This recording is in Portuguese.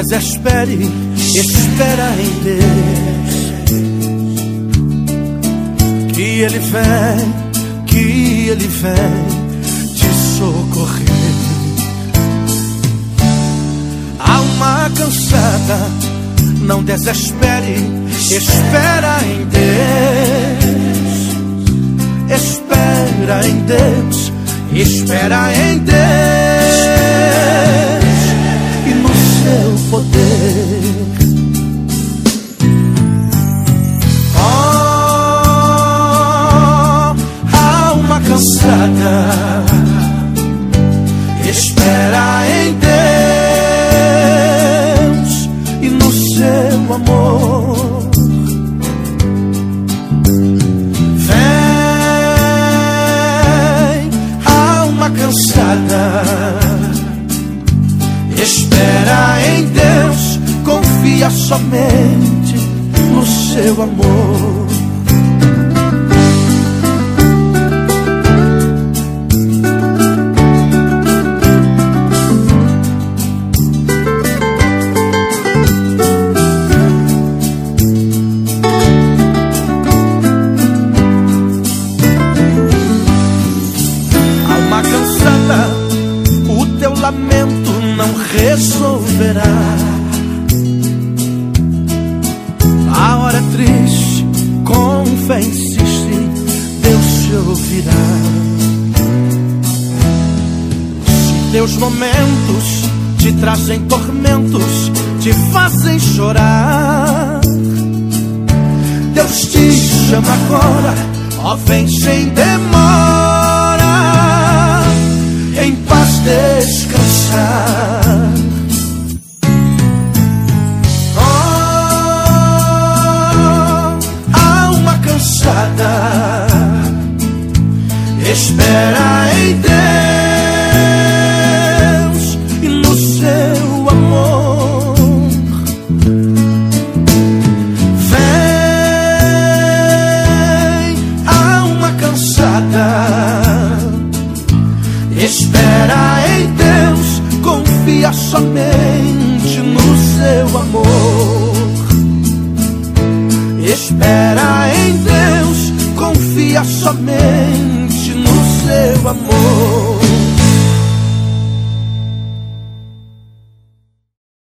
desespere, espera em Deus, que Ele vem te socorrer. Alma cansada, não desespere, espera em Deus, espera em Deus, espera em Deus e no seu poder. Oh, alma cansada, espera em Deus e no seu amor. Cansada, espera em Deus, confia somente no seu amor. O teu lamento não resolverá. A hora triste, com fé insiste, Deus te ouvirá. Se teus momentos te trazem tormentos, te fazem chorar, Deus te chama agora, ó vem sem demora, em paz descansar. Oh, alma cansada, espera em Deus e no seu amor. Vem, alma cansada, espera em Deus, confia somente no seu amor. Espera em Deus, confia somente no seu amor.